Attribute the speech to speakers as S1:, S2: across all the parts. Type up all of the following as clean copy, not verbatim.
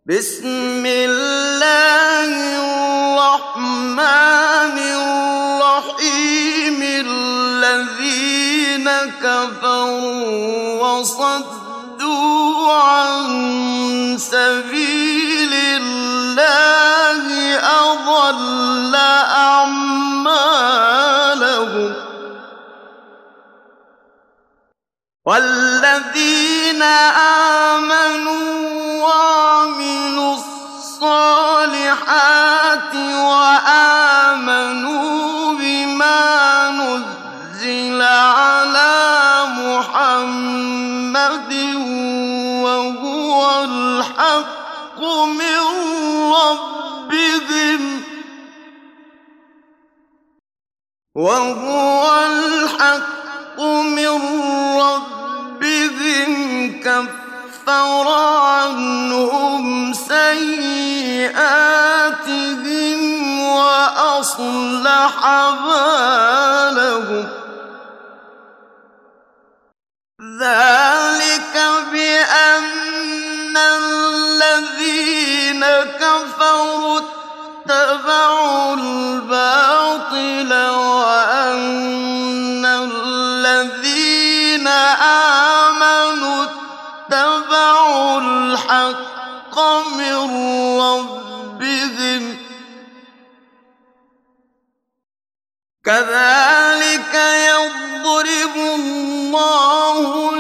S1: بسم الله الرحمن الرحيم الذين كفروا وصدوا عن سبيل الله أضل أعمالهم والذين آمنوا وعملوا الصالحات وآمنوا بما نزل على محمد وهو الحق من ربهم كفر عنهم سيئاتهم وأصلح بالهم ذلك بأن الذين كفروا اتبعوا الباطل وأن الذين آمنوا اتبعوا الحق من ربهم كذلك يضرب الله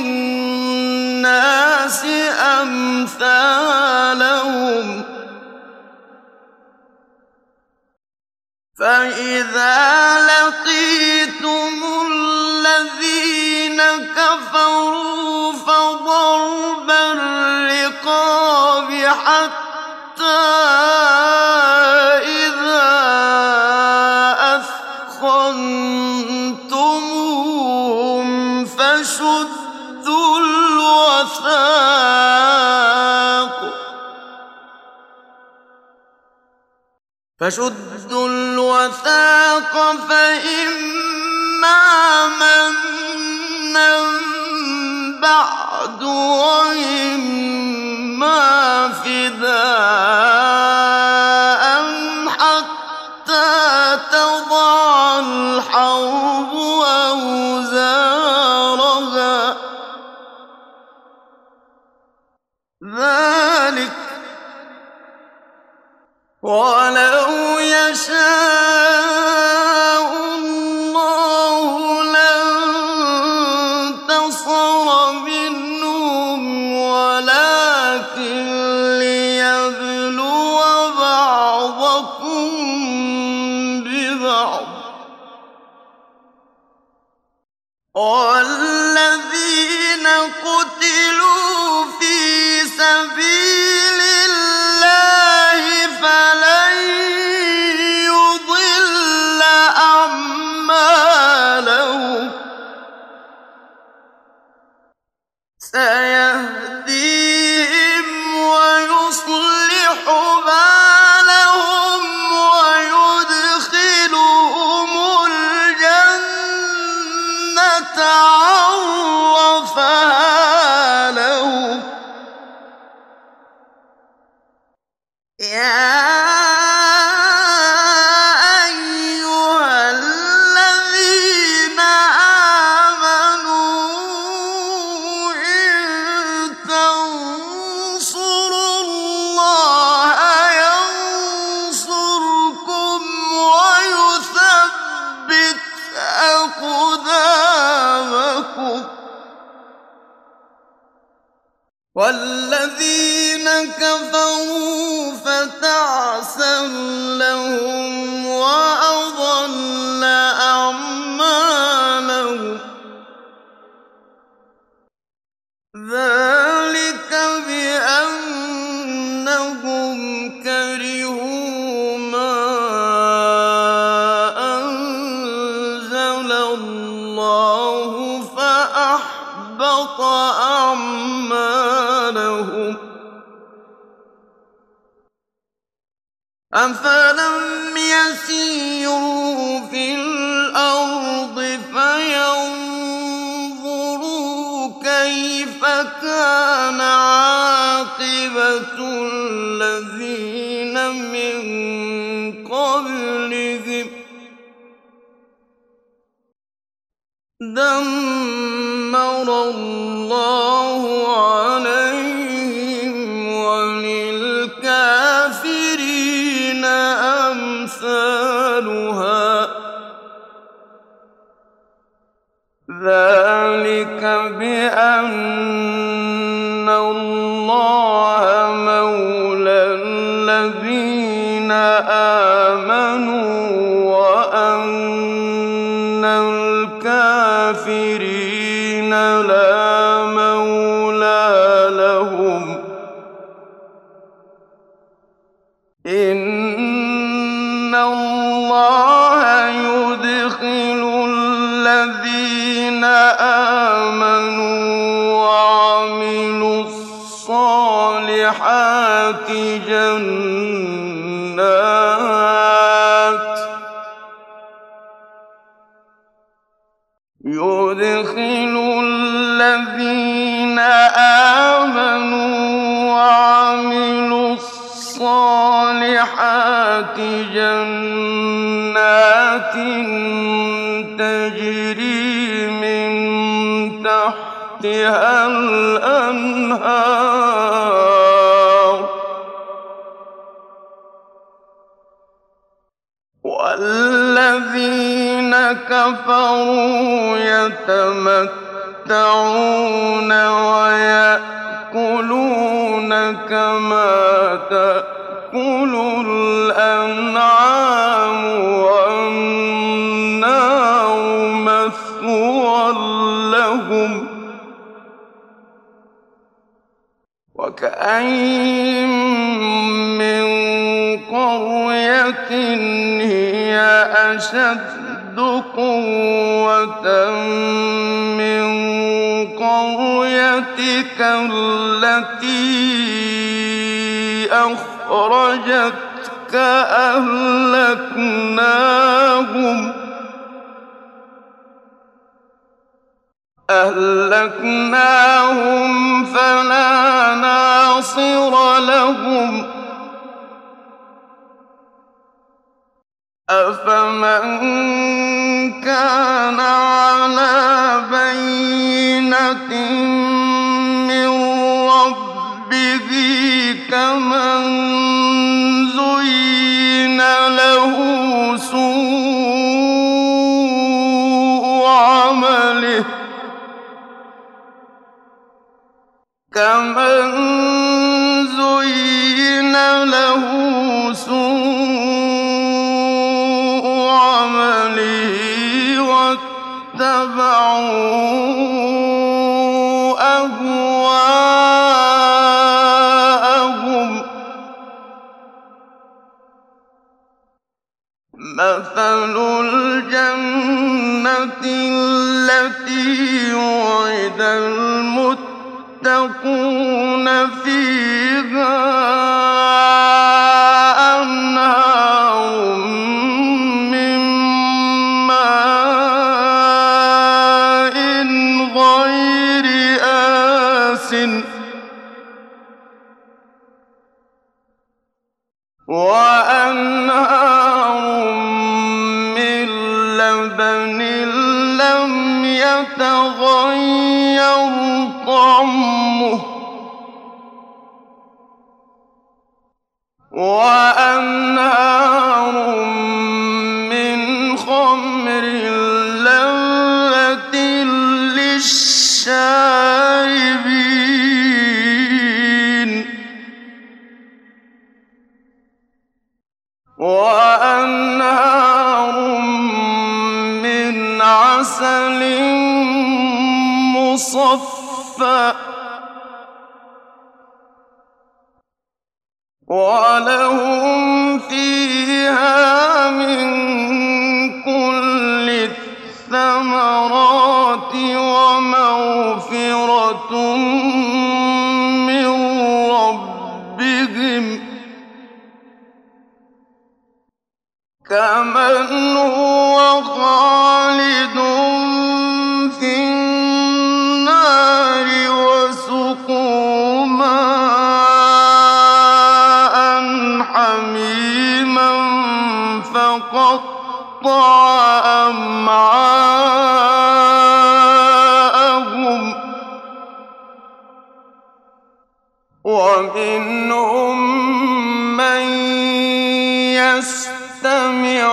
S1: للناس أمثالهم فإذا لقيتم الذين كفروا فضرب الرقاب حتى إذا أثخنتموهم فشدوا الوثاق فإما منا بعد وإما فداء حتى تضع الحرب أوزارها ذلك ولو يشاء الله لانتصر منهم ولكن ليبلو بعضكم ببعض والذين قتلوا في سبيل الله فلن يضل أعمالهم سيهديهم ويصلح بالهم ويدخلهم الجنة عرفها لهم يا أيها الذين آمنوا إن تنصروا الله ينصركم ويثبت أقدامكم والذين كفروا فتعسا لهم وأضل أعمالهم ذلك بأنهم كرهوا ما أنزل الله فأحبط أعمالهم أفلم يسيروا في الأرض فينظروا كيف كان عاقبة الذين من قبلهم دمر الله عليهم وللكافرين أمثالها ذلك بأن الله مولى الذين آمنوا وأن الكافرين لا مولى لهم إن الله يدخل الذين آمنوا وعملوا الصالحات جنات تجري من تحتها الأنهار والذين كفروا يتمتعون ويأكلون كما تأكل الأنعام والنار مثوى لهم وكأين من قرية هي أشد قوة من قريتك التي أخرجتك أهلكناهم فلا ناصر لهم أفمن كان على بينة من ربه كمن زين له سوء عمله واتبعوا أهواءهم مثل الجنة التي وعد المتقون فيها أنهار من ماء غير آسن وأنهار من لبن لم يتغير طعمه وأنهار من خمر لذة للشاربين وأنهار من عسل مصفى ولهم فيها من كل الثمرات ومغفرة من ربهم كمن هو خالد في النار وسقوا ماء وقطع أمعاءهم ومنهم من يستمع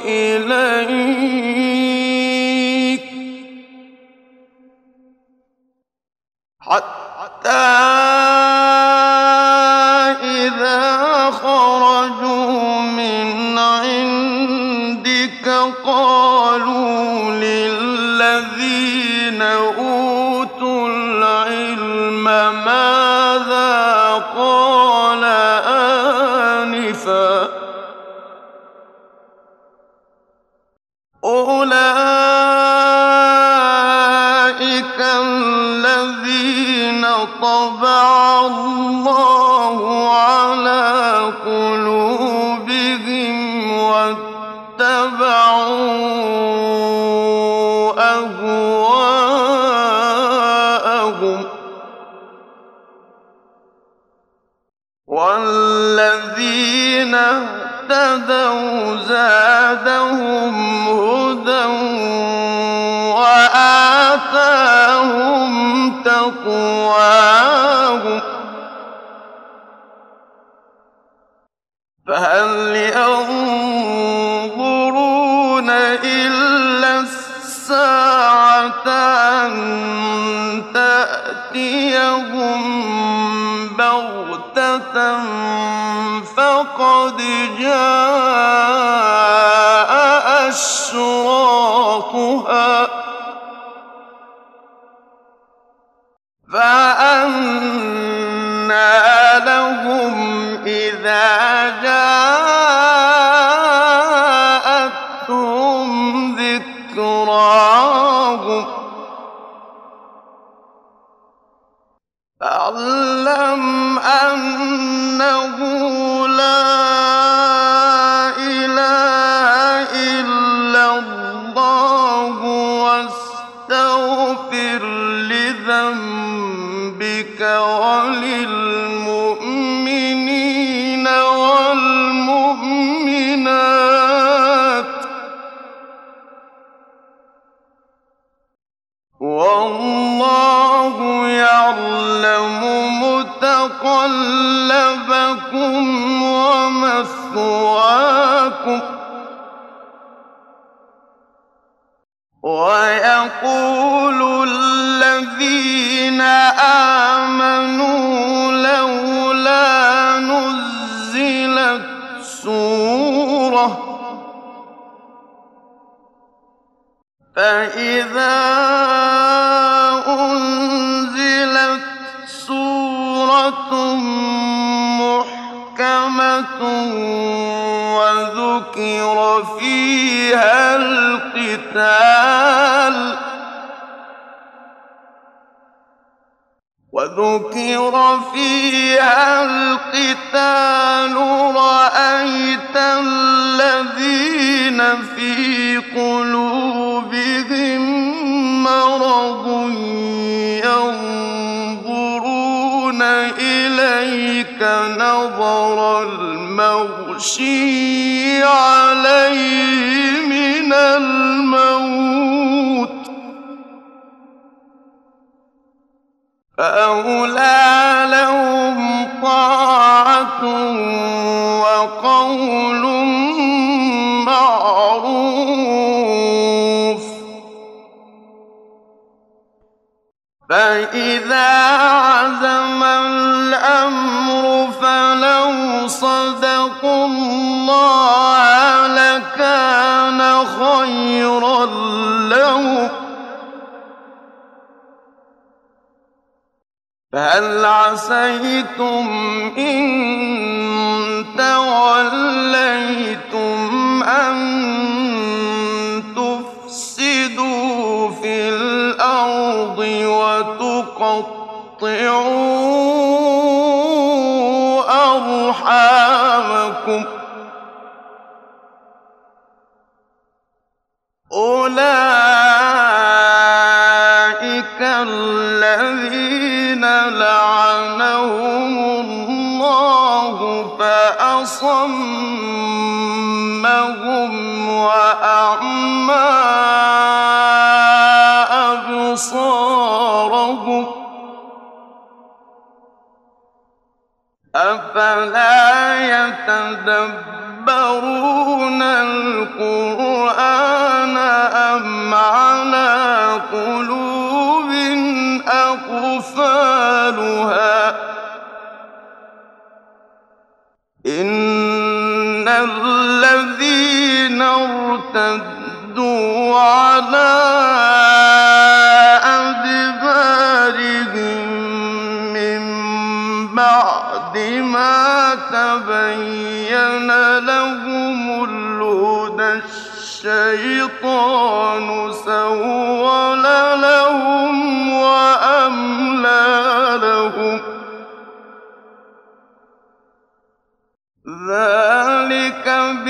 S1: إليك حتى إذا خرجوا من عندك قالوا للذين أوتوا العلم ماذا قال آنفا أولئك الذين طبع الله على قلوبهم واتبعوا أهواءهم والذين اهتدوا زادهم هدى وآتاهم تقواهم فهل ينظرون إلا الساعة أن تأتيهم بغتة فقد جاء أشراطها فأنى لهم إذا جاءتهم ذكراهم فاعلم أنه لا إله إلا الله واستغفر لذنبك وللمؤمنين والمؤمنات والله يعلم متقلبكم ومثواكم ويقول الذين آمنوا لولا نزلت سورة فإذا أنزلت سورة محكمة وذكر فيها القتال رأيت الذين في قلوبهم مرض ينظرون إليك نظر المغشي عليه من الموت فأولى لهم طاعة وقول معروف فإذا عزم الأمر فلو صدقوا الله لكان خيرا لهم فهل عسيتم إن توليتم أن تفسدوا في الأرض وتقطعوا أرحامكم أولئك الذين لعنهم الله فأصمهم وأعمى أبصارهم أفلا يتدبرون القرآن أم على قلوب أقفالها إن الذين ارتدوا على أدبارهم من بعد ما تبين لهم الهدى الشيطان سول لهم وأملى لهم ذلك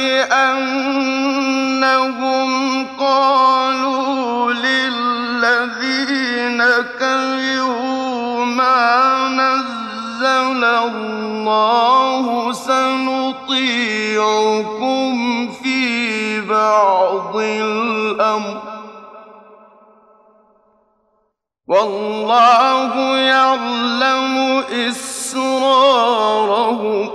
S1: بأنهم قالوا للذين كرهوا ما نزل الله سنطيعكم في بعض الأمر والله يعلم إسرارهم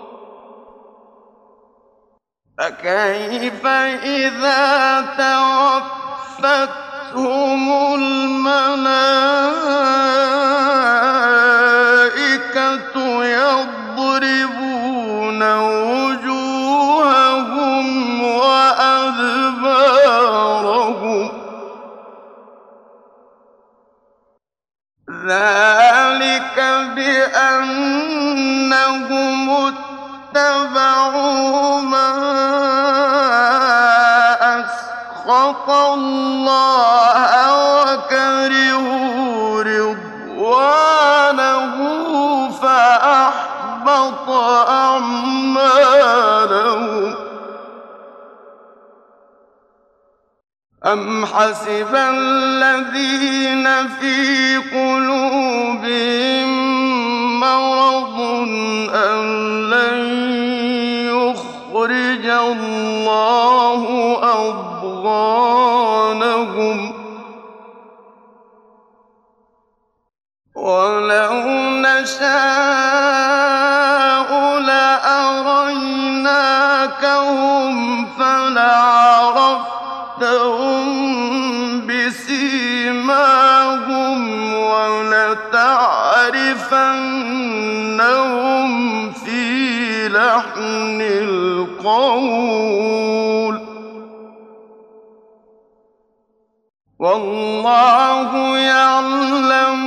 S1: فكيف إذا توفتهم الملائكة يضربون وجوههم وأدبارهم ذلك بأنهم اتبعوا ما أسخط الله وكرهوا رضوانه فأحبط أعمالهم أم حسب الذين في قلوبهم مرض أن لن يخرج الله أضغانهم ولو نشاء لأريناكهم فلعرفتهم بسيماهم ولتعرفنهم في لحن القول والله يعلم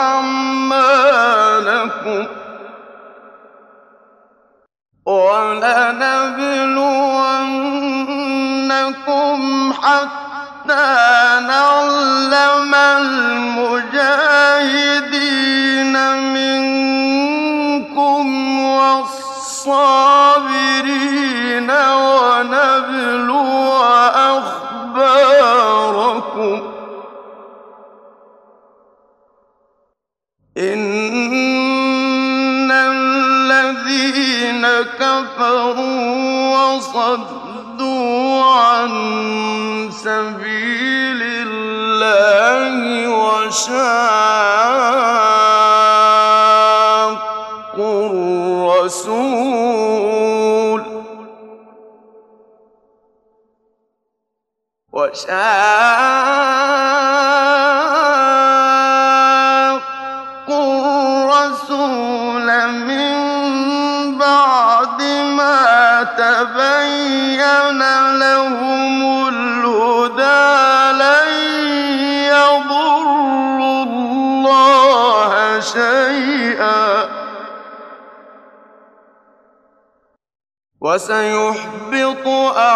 S1: أعمالكم ولنبلونكم حتى نعلم المجاهدين منكم والصابرين ونبلو أخباركم إن الذين كفروا وصدوا عن سبيل الله وشاقوا الرسول من بعد ما تبين لهم الهدى لن يضروا الله شيئا وسيحبط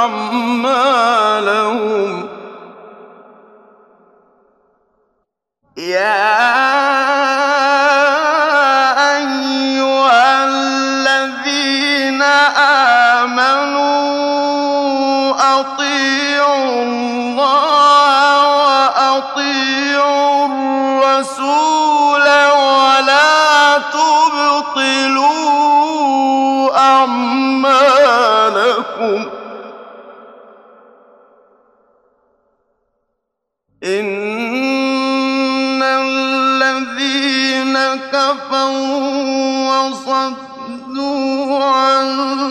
S1: أعمالهم يا أيها الذين آمنوا أطيعوا الله وأطيعوا الرسول ولا تبطلوا لكم إن الذين كفروا وصدوا عن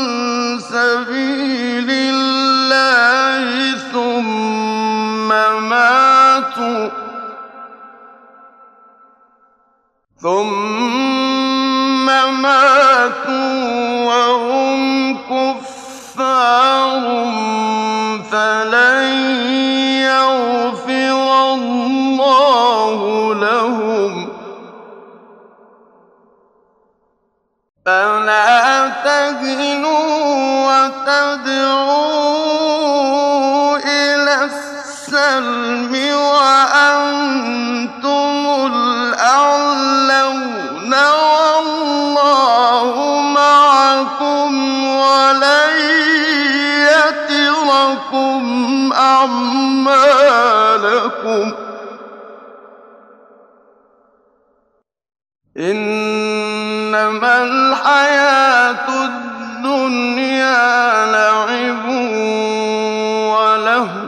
S1: سبيل الله ثم ماتوا وهم كفار فلن يغفر الله لهم فلا تهنوا وتدعوا إلى السلم وأنتم الأعلون والله معكم ولن يتركم أعمالكم إنما الحياة الدنيا لعب ولهو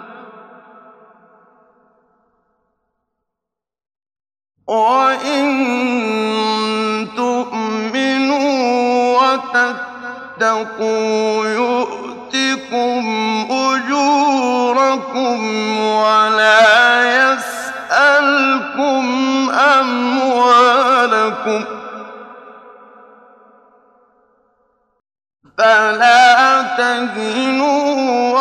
S1: وإن تؤمنوا وتتقوا يؤتكم أجوركم ولا يسألكم أموالكم فلا تهنوا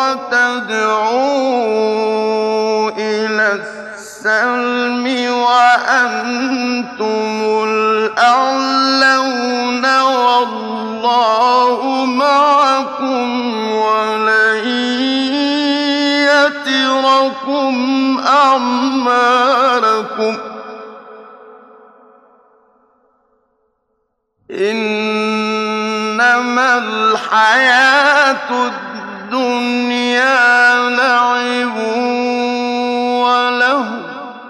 S1: وتدعوا إلى السلم وأنتم الأعلون والله معكم ولن يتركم أعمالكم إنما الحياة الدنيا لعب ولهو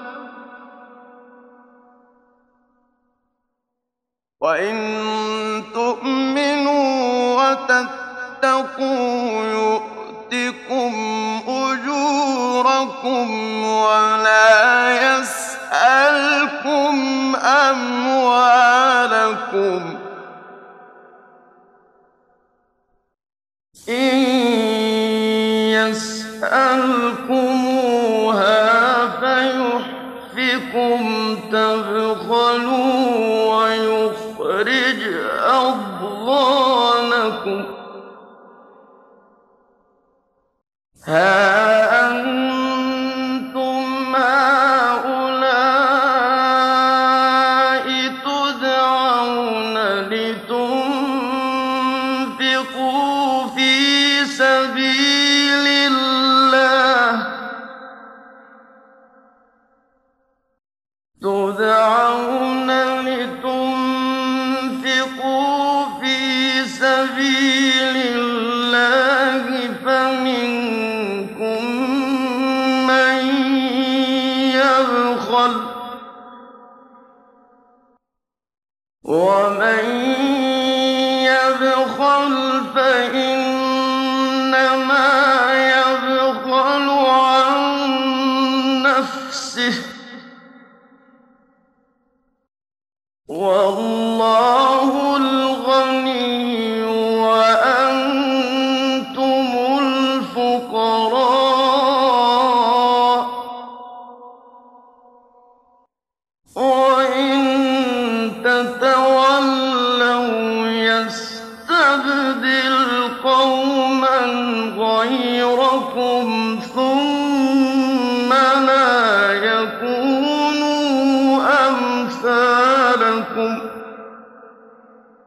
S1: وإن تؤمنوا وتتقوا يؤتكم أجوركم ولا يسألكم أموالكم إن يسألكموها فيحفكم تبخلوا ويخرج أضغانكم ها أنتم هؤلاء تدعون لتنفقوا في سبيل الله فمنكم من يبخل ومن يبخل فإنما يبخل عن نفسه والله الغني وأنتم الفقراء وإن تتولوا يستبدل قوما غيركم